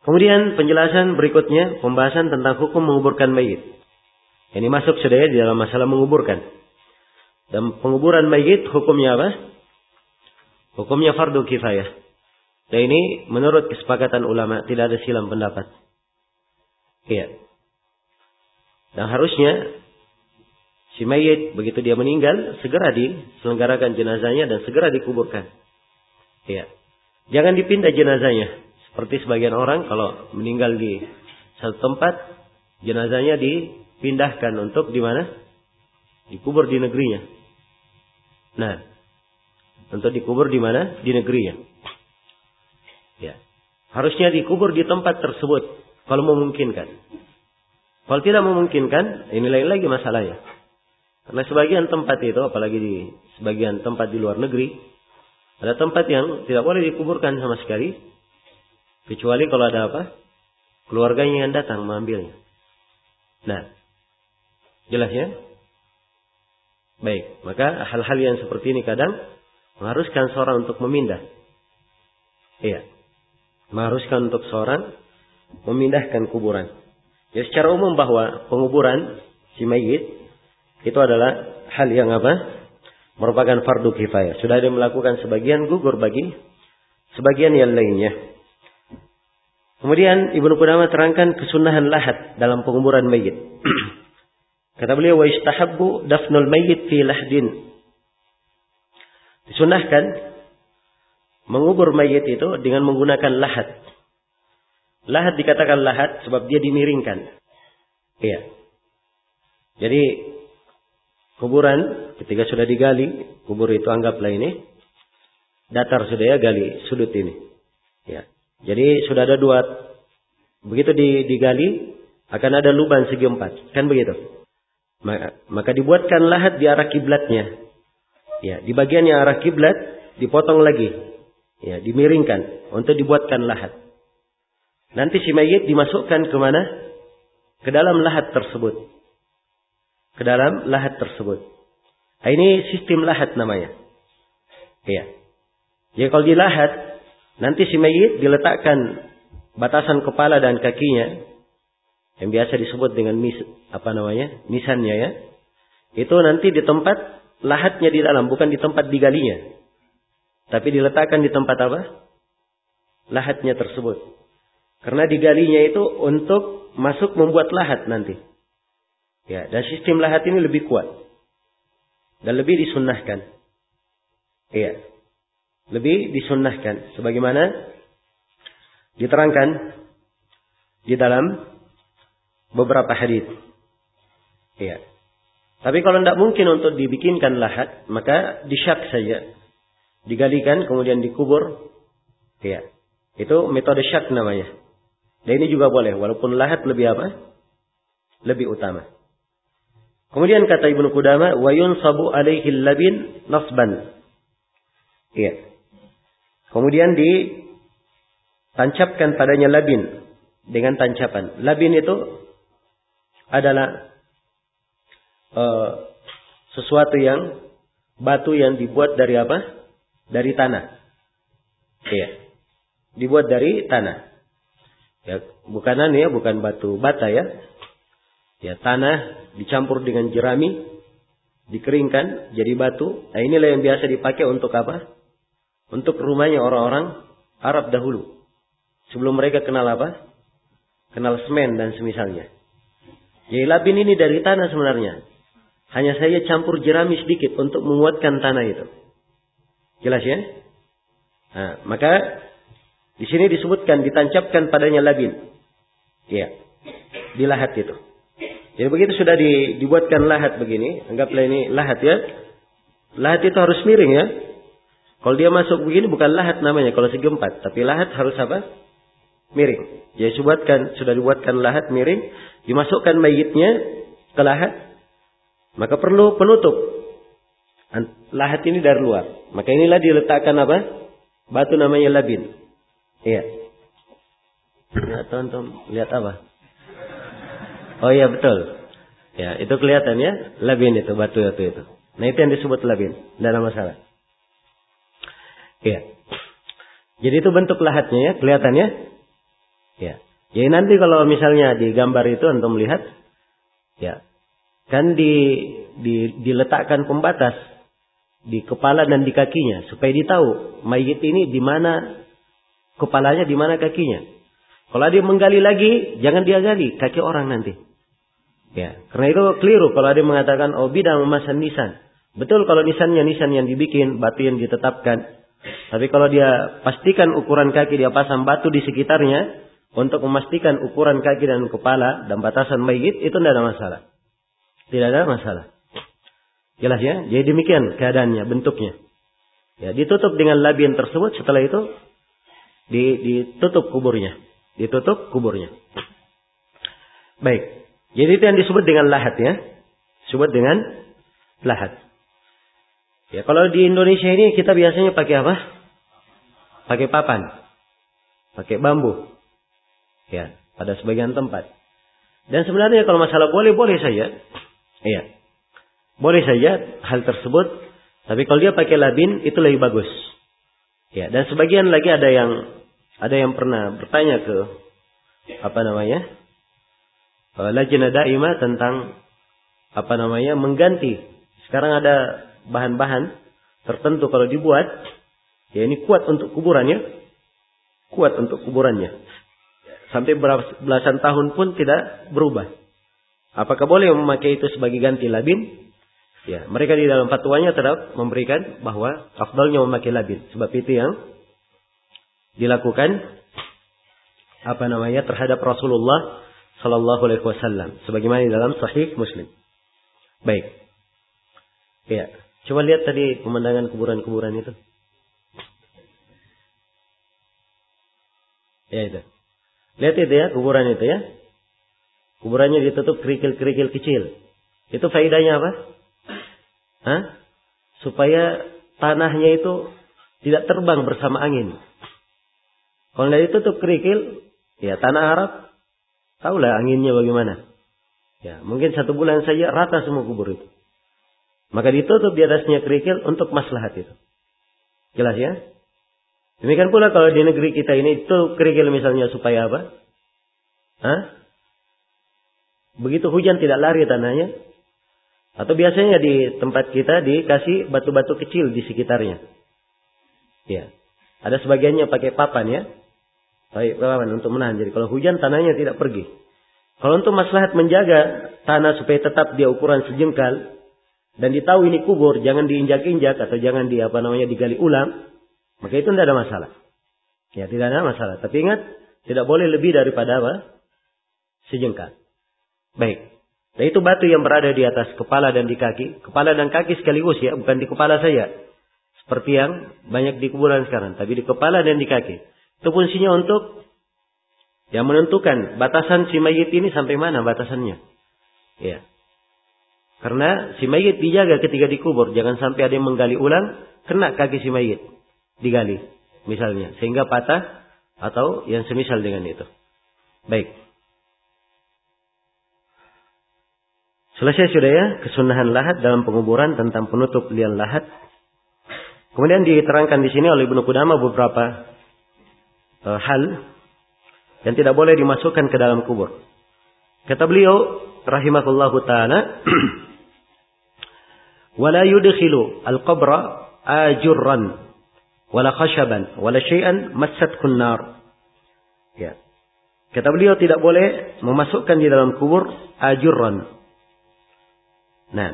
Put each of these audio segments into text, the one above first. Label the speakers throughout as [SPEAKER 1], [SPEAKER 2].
[SPEAKER 1] Kemudian penjelasan berikutnya, pembahasan tentang hukum menguburkan mayit. Ini masuk sudah ya di dalam masalah menguburkan. Dan penguburan mayit hukumnya apa? Hukumnya fardu kifayah. Dan ini menurut kesepakatan ulama tidak ada silang pendapat. Iya. Dan harusnya si mayit begitu dia meninggal segera diselenggarakan jenazahnya dan segera dikuburkan. Iya. Jangan dipindah jenazahnya. Seperti sebagian orang kalau meninggal di satu tempat, jenazahnya dipindahkan untuk di mana? Dikubur di negerinya. Nah, untuk dikubur di mana? Di negerinya. Ya. Harusnya dikubur di tempat tersebut kalau memungkinkan. Kalau tidak memungkinkan, ini lain lagi masalahnya. Karena sebagian tempat itu, apalagi di sebagian tempat di luar negeri, ada tempat yang tidak boleh dikuburkan sama sekali. Kecuali kalau ada apa? Keluarganya yang datang mengambilnya. Nah, jelas ya? Baik, maka hal-hal yang seperti ini kadang mengharuskan seorang untuk memindah. Iya. Mengharuskan untuk seorang memindahkan kuburan. Ya secara umum bahwa penguburan si mayit itu adalah hal yang apa? Merupakan fardu kifayah. Sudah ada yang melakukan sebagian, gugur bagi sebagian yang lainnya. Kemudian Ibnu Qudamah terangkan kesunahan lahat dalam penguburan mayit. Kata beliau, wa istahabbu dafnul mayyit fi lahdin. Disunahkan mengubur mayit itu dengan menggunakan lahat. Lahat dikatakan lahat sebab dia dimiringkan. Iya. Jadi kuburan ketika sudah digali, kubur itu anggaplah ini datar sudah ya, gali sudut ini. Ya. Jadi sudah ada dua, begitu digali akan ada lubang segi 4, kan begitu? Maka dibuatkan lahat di arah kiblatnya. Ya, di bagian yang arah kiblat dipotong lagi, ya, dimiringkan untuk dibuatkan lahat. Nanti si mayit dimasukkan ke mana? Ke dalam lahat tersebut. Ke dalam lahat tersebut. Nah, ini sistem lahat namanya. Ya. Jadi kalau di lahat, nanti si mayit diletakkan batasan kepala dan kakinya, yang biasa disebut dengan misannya ya. Itu nanti di tempat lahatnya di dalam, bukan di tempat digalinya. Tapi diletakkan di tempat apa? Lahatnya tersebut. Karena digalinya itu untuk masuk membuat lahat nanti. Ya, dan sistem lahat ini lebih kuat. Dan lebih disunnahkan. Iya. Lebih disunnahkan. Sebagaimana diterangkan di dalam beberapa hadis. Iya. Tapi kalau tidak mungkin untuk dibikinkan lahat, maka disyak saja. Digalikan kemudian dikubur. Iya. Itu metode syak namanya. Dan ini juga boleh. Walaupun lahat lebih apa? Lebih utama. Kemudian kata Ibnu Qudamah, wa yunsabu alaihi labin nasban. Iya. Kemudian ditancapkan padanya labin dengan tancapan. Labin itu adalah sesuatu yang batu yang dibuat dari apa? Dari tanah. Iya. Dibuat dari tanah. Ya, bukan batu bata ya. Ya, tanah dicampur dengan jerami, dikeringkan jadi batu. Nah, inilah yang biasa dipakai untuk apa? Untuk rumahnya orang-orang Arab dahulu. Sebelum mereka kenal apa? Kenal semen dan semisalnya. Jadi labin ini dari tanah sebenarnya. Hanya saya campur jerami sedikit untuk menguatkan tanah itu. Jelas ya? Nah, maka di sini disebutkan ditancapkan padanya labin. Iya. Di lahat itu. Jadi begitu sudah dibuatkan lahat begini, anggaplah ini lahat ya. Lahat itu harus miring ya. Kalau dia masuk begini bukan lahat namanya kalau segi 4, tapi lahat harus apa? Miring. Jadi sudah dibuatkan lahat miring, dimasukkan mayitnya ke lahat, maka perlu penutup. Lahat ini dari luar. Maka inilah diletakkan apa? Batu namanya labin. Iya. Ya, tonton lihat apa? Oh iya betul. Ya, itu kelihatan ya, labin itu batu itu. Nah, itu yang disebut labin, tidak ada masalah. Iya. Jadi itu bentuk lahatnya ya, kelihatannya. Ya. Jadi nanti kalau misalnya di gambar itu antum melihat, ya, kan diletakkan pembatas di kepala dan di kakinya supaya ditahu mayit ini di mana kepalanya, di mana kakinya. Kalau dia menggali lagi, jangan dia gali kaki orang nanti. Ya, karena itu keliru kalau dia mengatakan oh bidang memasan nisan. Betul kalau nisannya nisan yang dibikin, batu yang ditetapkan. Tapi kalau dia pastikan ukuran kaki, dia pasang batu di sekitarnya untuk memastikan ukuran kaki dan kepala dan batasan mayit, itu tidak ada masalah. Tidak ada masalah. Jelas ya? Jadi demikian keadaannya, bentuknya. Ya, ditutup dengan labien tersebut, setelah itu ditutup kuburnya. Ditutup kuburnya. Baik. Jadi itu yang disebut dengan lahat ya. Disebut dengan lahat. Ya, kalau di Indonesia ini kita biasanya pakai apa? Pakai papan. Pakai bambu. Ya, pada sebagian tempat. Dan sebenarnya kalau masalah boleh saja. Iya. Boleh saja hal tersebut. Tapi kalau dia pakai labin itu lebih bagus. Ya, dan sebagian lagi ada yang pernah bertanya ke Lajnah Daimah tentang mengganti. Sekarang ada bahan-bahan tertentu kalau dibuat, ya ini kuat untuk kuburannya. Kuat untuk kuburannya. Sampai belasan tahun pun tidak berubah. Apakah boleh memakai itu sebagai ganti labin? Ya, mereka di dalam fatwanya tetap memberikan bahwa afdalnya memakai labin. Sebab itu yang dilakukan terhadap Rasulullah sallallahu alaihi wasallam sebagaimana di dalam sahih Muslim. Baik. Ya, coba lihat tadi pemandangan kuburan-kuburan itu. Ya itu. Lihat itu ya, kuburan itu ya. Kuburannya ditutup kerikil-kerikil kecil. Itu faedahnya apa? Supaya tanahnya itu tidak terbang bersama angin. Kalau tidak ditutup kerikil, ya tanah Arab, tahulah anginnya bagaimana. Ya, mungkin 1 bulan saja rata semua kubur itu. Maka ditutup di atasnya kerikil untuk maslahat itu. Jelas ya? Demikian pula kalau di negeri kita ini itu kerikil misalnya supaya apa? Begitu hujan tidak lari tanahnya. Atau biasanya di tempat kita dikasih batu-batu kecil di sekitarnya. Ya. Ada sebagiannya pakai papan ya. Pakai papan untuk menahan. Jadi kalau hujan tanahnya tidak pergi. Kalau untuk maslahat menjaga tanah supaya tetap dia ukuran sejengkal dan ditahu ini kubur, jangan diinjak-injak atau jangan digali ulang, maka itu tidak ada masalah. Ya, tidak ada masalah. Tapi ingat, tidak boleh lebih daripada sejengkal. Baik. Nah itu batu yang berada di atas kepala dan di kaki. Kepala dan kaki sekaligus ya, bukan di kepala saja. Seperti yang banyak di kuburan sekarang. Tapi di kepala dan di kaki. Itu fungsinya untuk yang menentukan batasan si mayit ini sampai mana batasannya. Ya. Karena si mayit dijaga ketika dikubur. Jangan sampai ada yang menggali ulang, kena kaki si mayit. Digali. Misalnya. Sehingga patah atau yang semisal dengan itu. Baik. Selesai sudah ya kesunahan lahat dalam penguburan tentang penutup liang lahat. Kemudian diterangkan di sini oleh Ibnu Qudamah beberapa hal yang tidak boleh dimasukkan ke dalam kubur. Kata beliau rahimahullahu taala, "Wala yudkhilu al-qabra ajurran wala khashaban wala syai'an massathu an-nar." Ya. Kata beliau tidak boleh memasukkan di dalam kubur ajurran. Nah,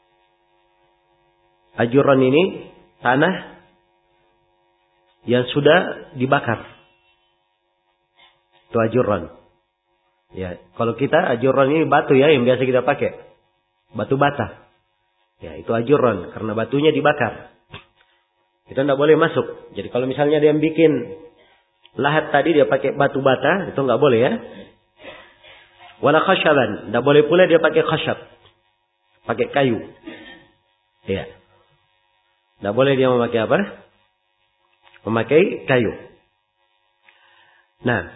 [SPEAKER 1] ajuran ini tanah yang sudah dibakar. Itu ajuran. Ya, kalau kita ajuran ini batu ya yang biasa kita pakai. Batu bata. Ya, itu ajuran karena batunya dibakar. Itu tidak boleh masuk. Jadi kalau misalnya dia bikin lahat tadi dia pakai batu bata, itu enggak boleh ya. Wala khashaban, tidak boleh pula dia pakai khashab. Pakai kayu. Ya. Tidak boleh dia memakai apa? Memakai kayu. Nah.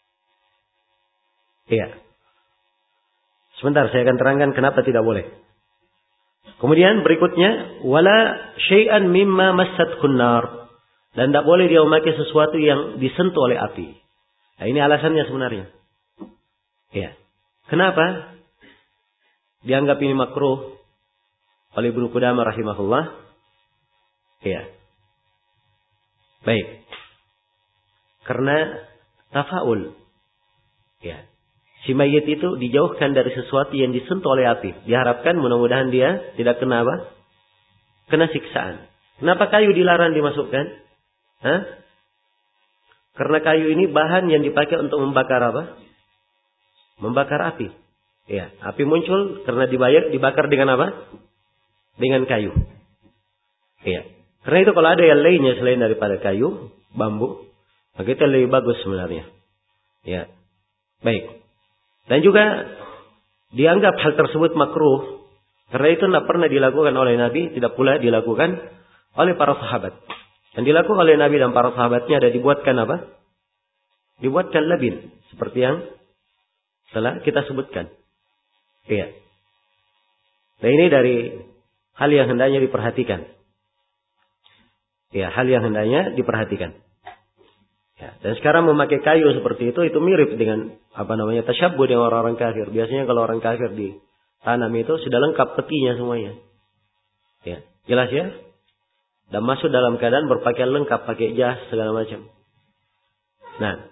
[SPEAKER 1] Iya. Sebentar saya akan terangkan kenapa tidak boleh. Kemudian berikutnya. Wala syai'an mimma massathu an-nar. Dan tidak boleh dia memakai sesuatu yang disentuh oleh api. Nah, ini alasannya sebenarnya. Ya. Kenapa dianggap ini makruh oleh Ibnu Qudamah rahimahullah? Ya. Baik. Karena tafaul. Ya. Si mayit itu dijauhkan dari sesuatu yang disentuh oleh api. Diharapkan mudah-mudahan dia tidak kena apa? Kena siksaan. Kenapa kayu dilarang dimasukkan? Hah? Karena kayu ini bahan yang dipakai untuk membakar apa? Membakar api. Ya, api muncul karena dibakar dengan apa? Dengan kayu. Ya. Karena itu kalau ada yang lainnya selain daripada kayu, bambu, maka itu lebih bagus sebenarnya. Ya. Baik. Dan juga dianggap hal tersebut makruh karena itu tidak pernah dilakukan oleh Nabi, tidak pula dilakukan oleh para sahabat. Yang dilakukan oleh Nabi dan para sahabatnya ada dibuatkan apa? Dibuatkan labin. Seperti yang telah kita sebutkan. Iya. Nah ini dari hal yang hendaknya diperhatikan. Ya, hal yang hendaknya diperhatikan. Ya, dan sekarang memakai kayu seperti itu mirip dengan tasyabbuh dengan orang-orang kafir. Biasanya kalau orang kafir ditanam itu sudah lengkap petinya semuanya. Ya, jelas ya? Dan masuk dalam keadaan berpakaian lengkap, pakai jas segala macam. Nah,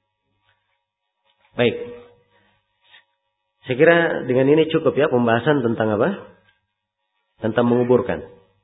[SPEAKER 1] baik. Saya kira dengan ini cukup ya pembahasan tentang apa? Tentang menguburkan.